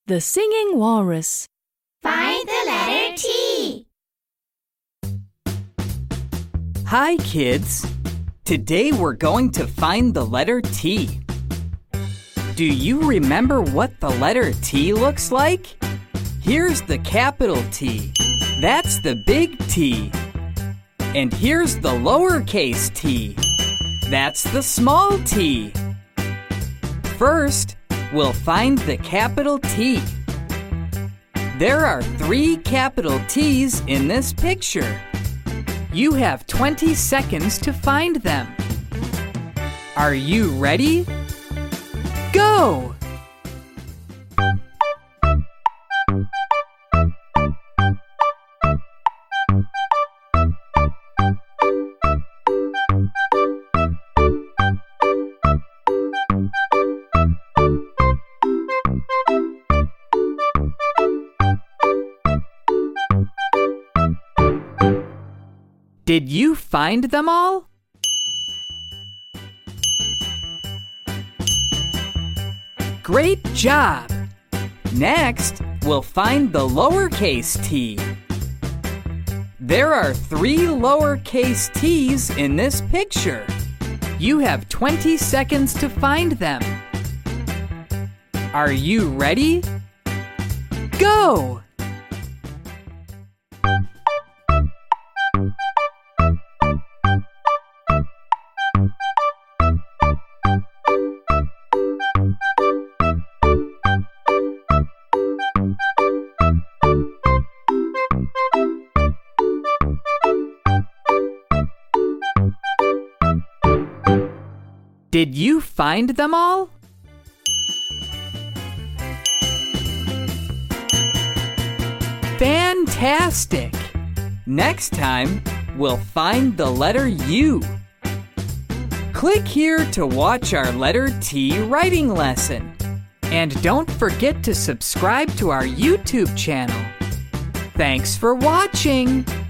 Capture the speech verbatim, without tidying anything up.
The Singing Walrus. Find the letter T. Hi, kids. Today we're going to find the letter T. Do you remember what the letter T looks like? Here's the capital T. That's the big T. And here's the lowercase t. That's the small t. First, we'll find the capital T. There are three capital T's in this picture. You have twenty seconds to find them. Are you ready? Go! Did you find them all? Great job! Next, we'll find the lowercase t. There are three lowercase t's in this picture. You have twenty seconds to find them. Are you ready? Go! Did you find them all? Fantastic! Next time, we'll find the letter U. Click here to watch our letter T writing lesson. And don't forget to subscribe to our YouTube channel. Thanks for watching!